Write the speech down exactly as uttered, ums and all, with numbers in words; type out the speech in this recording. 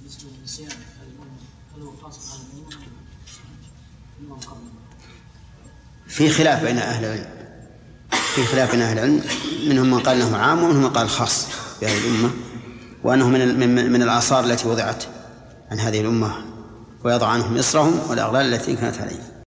بالنسبة للنسيان هل هو خاص بهذا الأمة؟ في خلاف بين أهل العلم في خلاف بين أهل العلم منهم من قال أنه عام ومنهم من قال خاص بهذه الأمة، وأنه من من الآثار التي وضعت عن هذه الأمة ويضع عنهم إصرهم والأغلال التي كانت عليهم.